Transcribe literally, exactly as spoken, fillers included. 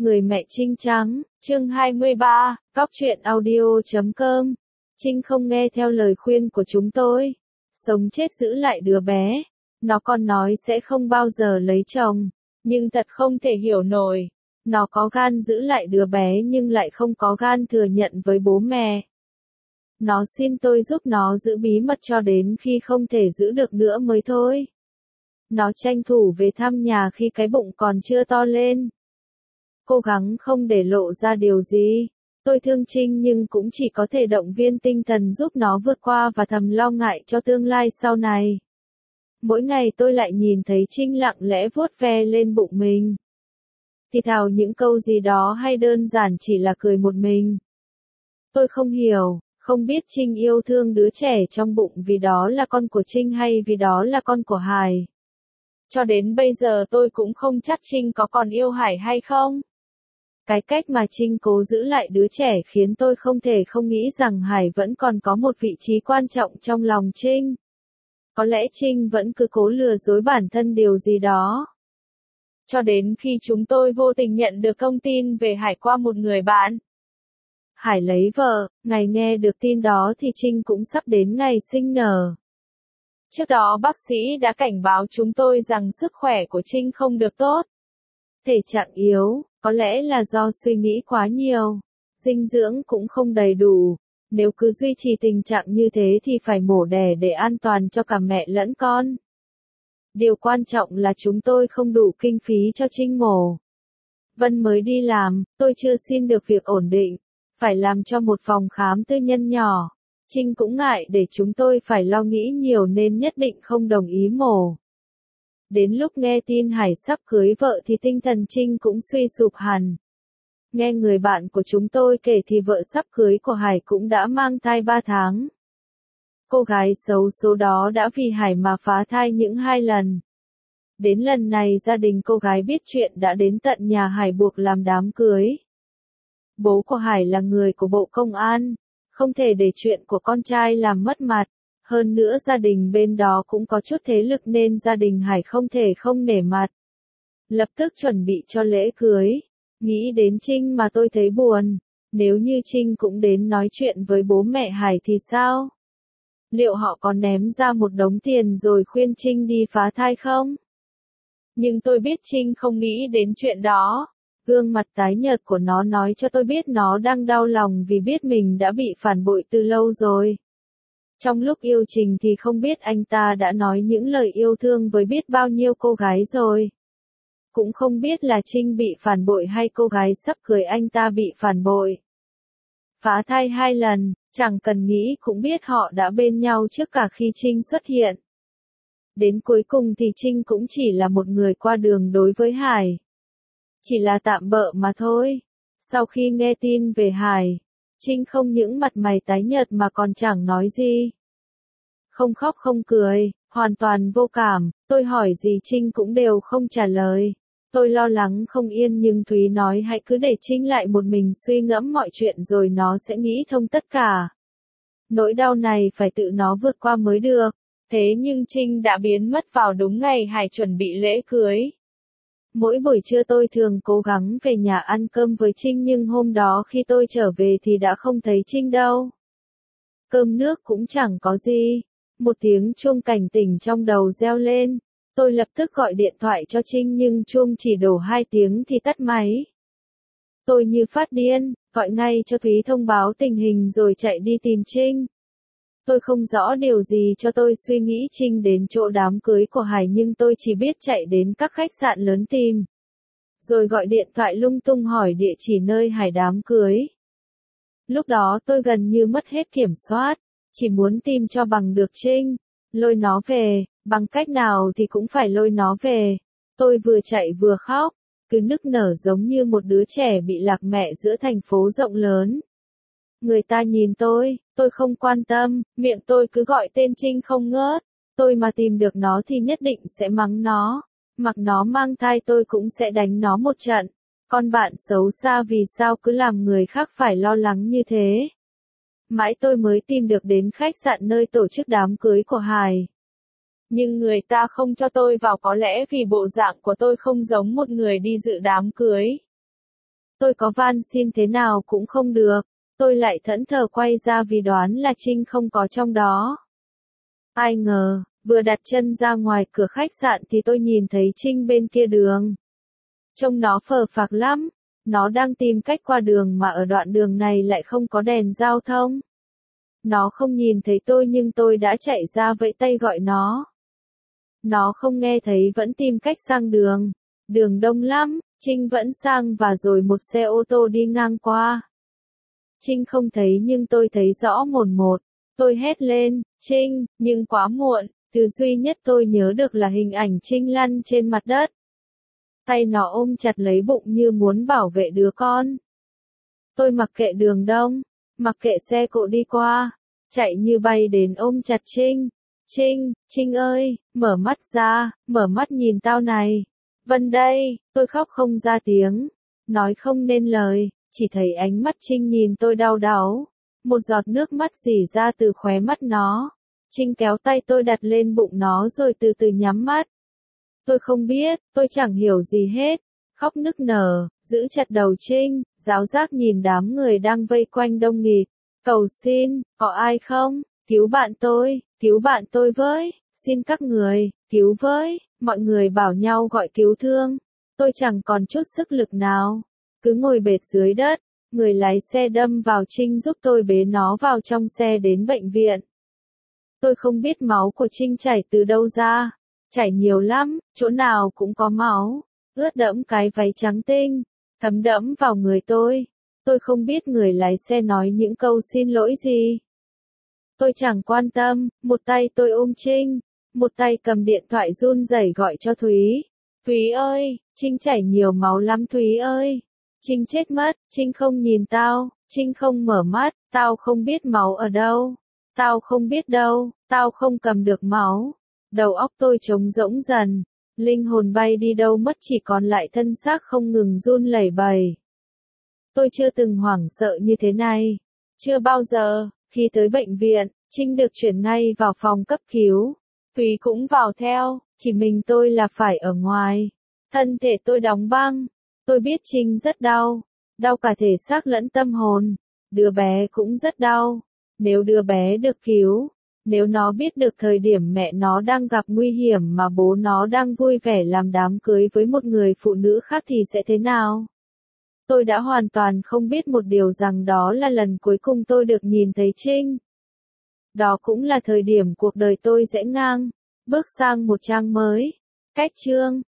Người mẹ Trinh trắng, chương hai mươi ba, cóc truyện audio chấm com. Trinh không nghe theo lời khuyên của chúng tôi. Sống chết giữ lại đứa bé. Nó còn nói sẽ không bao giờ lấy chồng. Nhưng thật không thể hiểu nổi. Nó có gan giữ lại đứa bé nhưng lại không có gan thừa nhận với bố mẹ. Nó xin tôi giúp nó giữ bí mật cho đến khi không thể giữ được nữa mới thôi. Nó tranh thủ về thăm nhà khi cái bụng còn chưa to lên. Cố gắng không để lộ ra điều gì. Tôi thương Trinh nhưng cũng chỉ có thể động viên tinh thần giúp nó vượt qua và thầm lo ngại cho tương lai sau này. Mỗi ngày tôi lại nhìn thấy Trinh lặng lẽ vuốt ve lên bụng mình. Thì thào những câu gì đó hay đơn giản chỉ là cười một mình. Tôi không hiểu, không biết Trinh yêu thương đứa trẻ trong bụng vì đó là con của Trinh hay vì đó là con của Hải. Cho đến bây giờ tôi cũng không chắc Trinh có còn yêu Hải hay không. Cái cách mà Trinh cố giữ lại đứa trẻ khiến tôi không thể không nghĩ rằng Hải vẫn còn có một vị trí quan trọng trong lòng Trinh. Có lẽ Trinh vẫn cứ cố lừa dối bản thân điều gì đó. Cho đến khi chúng tôi vô tình nhận được thông tin về Hải qua một người bạn. Hải lấy vợ, ngày nghe được tin đó thì Trinh cũng sắp đến ngày sinh nở. Trước đó bác sĩ đã cảnh báo chúng tôi rằng sức khỏe của Trinh không được tốt. Thể trạng yếu, có lẽ là do suy nghĩ quá nhiều. Dinh dưỡng cũng không đầy đủ. Nếu cứ duy trì tình trạng như thế thì phải mổ đẻ để an toàn cho cả mẹ lẫn con. Điều quan trọng là chúng tôi không đủ kinh phí cho Trinh mổ. Vân mới đi làm, tôi chưa xin được việc ổn định. Phải làm cho một phòng khám tư nhân nhỏ. Trinh cũng ngại để chúng tôi phải lo nghĩ nhiều nên nhất định không đồng ý mổ. Đến lúc nghe tin Hải sắp cưới vợ thì tinh thần Trinh cũng suy sụp hẳn. Nghe người bạn của chúng tôi kể thì vợ sắp cưới của Hải cũng đã mang thai ba tháng. Cô gái xấu số đó đã vì Hải mà phá thai những hai lần. Đến lần này gia đình cô gái biết chuyện đã đến tận nhà Hải buộc làm đám cưới. Bố của Hải là người của Bộ Công an, không thể để chuyện của con trai làm mất mặt. Hơn nữa gia đình bên đó cũng có chút thế lực nên gia đình Hải không thể không nể mặt. Lập tức chuẩn bị cho lễ cưới. Nghĩ đến Trinh mà tôi thấy buồn. Nếu như Trinh cũng đến nói chuyện với bố mẹ Hải thì sao? Liệu họ có ném ra một đống tiền rồi khuyên Trinh đi phá thai không? Nhưng tôi biết Trinh không nghĩ đến chuyện đó. Gương mặt tái nhợt của nó nói cho tôi biết nó đang đau lòng vì biết mình đã bị phản bội từ lâu rồi. Trong lúc yêu Trình thì không biết anh ta đã nói những lời yêu thương với biết bao nhiêu cô gái rồi. Cũng không biết là Trinh bị phản bội hay cô gái sắp cưới anh ta bị phản bội. Phá thai hai lần, chẳng cần nghĩ cũng biết họ đã bên nhau trước cả khi Trinh xuất hiện. Đến cuối cùng thì Trinh cũng chỉ là một người qua đường đối với Hải. Chỉ là tạm bợ mà thôi. Sau khi nghe tin về Hải, Trinh không những mặt mày tái nhợt mà còn chẳng nói gì. Không khóc không cười, hoàn toàn vô cảm, tôi hỏi gì Trinh cũng đều không trả lời. Tôi lo lắng không yên nhưng Thúy nói hãy cứ để Trinh lại một mình suy ngẫm mọi chuyện rồi nó sẽ nghĩ thông tất cả. Nỗi đau này phải tự nó vượt qua mới được. Thế nhưng Trinh đã biến mất vào đúng ngày Hải chuẩn bị lễ cưới. Mỗi buổi trưa tôi thường cố gắng về nhà ăn cơm với Trinh nhưng hôm đó khi tôi trở về thì đã không thấy Trinh đâu. Cơm nước cũng chẳng có gì. Một tiếng chuông cảnh tỉnh trong đầu reo lên. Tôi lập tức gọi điện thoại cho Trinh nhưng chuông chỉ đổ hai tiếng thì tắt máy. Tôi như phát điên, gọi ngay cho Thúy thông báo tình hình rồi chạy đi tìm Trinh. Tôi không rõ điều gì cho tôi suy nghĩ Trinh đến chỗ đám cưới của Hải nhưng tôi chỉ biết chạy đến các khách sạn lớn tìm. Rồi gọi điện thoại lung tung hỏi địa chỉ nơi Hải đám cưới. Lúc đó tôi gần như mất hết kiểm soát, chỉ muốn tìm cho bằng được Trinh, lôi nó về, bằng cách nào thì cũng phải lôi nó về. Tôi vừa chạy vừa khóc, cứ nức nở giống như một đứa trẻ bị lạc mẹ giữa thành phố rộng lớn. Người ta nhìn tôi, tôi không quan tâm, miệng tôi cứ gọi tên Trinh không ngớt. Tôi mà tìm được nó thì nhất định sẽ mắng nó. Mặc nó mang thai tôi cũng sẽ đánh nó một trận. Con bạn xấu xa vì sao cứ làm người khác phải lo lắng như thế. Mãi tôi mới tìm được đến khách sạn nơi tổ chức đám cưới của Hải. Nhưng người ta không cho tôi vào có lẽ vì bộ dạng của tôi không giống một người đi dự đám cưới. Tôi có van xin thế nào cũng không được. Tôi lại thẫn thờ quay ra vì đoán là Trinh không có trong đó. Ai ngờ, vừa đặt chân ra ngoài cửa khách sạn thì tôi nhìn thấy Trinh bên kia đường. Trông nó phờ phạc lắm. Nó đang tìm cách qua đường mà ở đoạn đường này lại không có đèn giao thông. Nó không nhìn thấy tôi nhưng tôi đã chạy ra vẫy tay gọi nó. Nó không nghe thấy vẫn tìm cách sang đường. Đường đông lắm, Trinh vẫn sang và rồi một xe ô tô đi ngang qua. Trinh không thấy nhưng tôi thấy rõ mồn một. Tôi hét lên, Trinh, nhưng quá muộn, thứ duy nhất tôi nhớ được là hình ảnh Trinh lăn trên mặt đất. Tay nó ôm chặt lấy bụng như muốn bảo vệ đứa con. Tôi mặc kệ đường đông, mặc kệ xe cộ đi qua, chạy như bay đến ôm chặt Trinh. Trinh, Trinh ơi, mở mắt ra, mở mắt nhìn tao này. Vân đây, tôi khóc không ra tiếng, nói không nên lời, chỉ thấy ánh mắt Trinh nhìn tôi đau đáu. Một giọt nước mắt rỉ ra từ khóe mắt nó. Trinh kéo tay tôi đặt lên bụng nó rồi từ từ nhắm mắt. Tôi không biết, tôi chẳng hiểu gì hết. Khóc nức nở, giữ chặt đầu Trinh, giáo giác nhìn đám người đang vây quanh đông nghịt. Cầu xin, có ai không? Cứu bạn tôi, cứu bạn tôi với, xin các người, cứu với. Mọi người bảo nhau gọi cứu thương. Tôi chẳng còn chút sức lực nào. Cứ ngồi bệt dưới đất. Người lái xe đâm vào Trinh giúp tôi bế nó vào trong xe đến bệnh viện. Tôi không biết máu của Trinh chảy từ đâu ra. Chảy nhiều lắm, chỗ nào cũng có máu. Ướt đẫm cái váy trắng tinh. Thấm đẫm vào người tôi. Tôi không biết người lái xe nói những câu xin lỗi gì. Tôi chẳng quan tâm, một tay tôi ôm Trinh. Một tay cầm điện thoại run rẩy gọi cho Thúy. Thúy ơi, Trinh chảy nhiều máu lắm Thúy ơi. Trinh chết mất, Trinh không nhìn tao, Trinh không mở mắt, tao không biết máu ở đâu. Tao không biết đâu, tao không cầm được máu. Đầu óc tôi trống rỗng dần, linh hồn bay đi đâu mất chỉ còn lại thân xác không ngừng run lẩy bẩy. Tôi chưa từng hoảng sợ như thế này. Chưa bao giờ, khi tới bệnh viện, Trinh được chuyển ngay vào phòng cấp cứu. Thúy cũng vào theo, chỉ mình tôi là phải ở ngoài. Thân thể tôi đóng băng. Tôi biết Trinh rất đau, đau cả thể xác lẫn tâm hồn. Đứa bé cũng rất đau. Nếu đứa bé được cứu, nếu nó biết được thời điểm mẹ nó đang gặp nguy hiểm mà bố nó đang vui vẻ làm đám cưới với một người phụ nữ khác thì sẽ thế nào? Tôi đã hoàn toàn không biết một điều rằng đó là lần cuối cùng tôi được nhìn thấy Trinh. Đó cũng là thời điểm cuộc đời tôi rẽ ngang, bước sang một trang mới. Cách chương